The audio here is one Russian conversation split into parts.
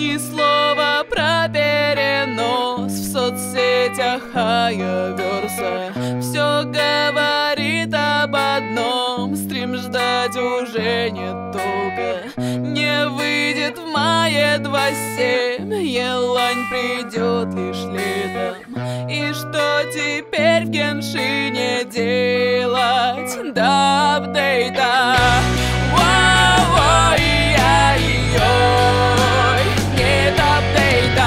Ни слова про перенос в соцсетях, а я верса. Все говорит об одном: стрим ждать уже нет толка. Не выйдет в мае 2.7, Елань придет лишь летом. И что теперь в Геншине делать до апдейта? Ой-ой-ой, нет апдейта.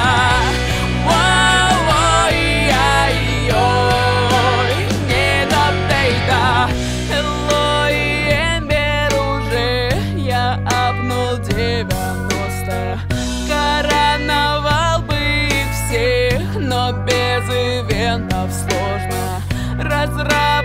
Ой-ой-ой, нет апдейта. Элло и Эмбер уже я апнул 90. Короновал бы их всех, но без ивентов сложно. Разраб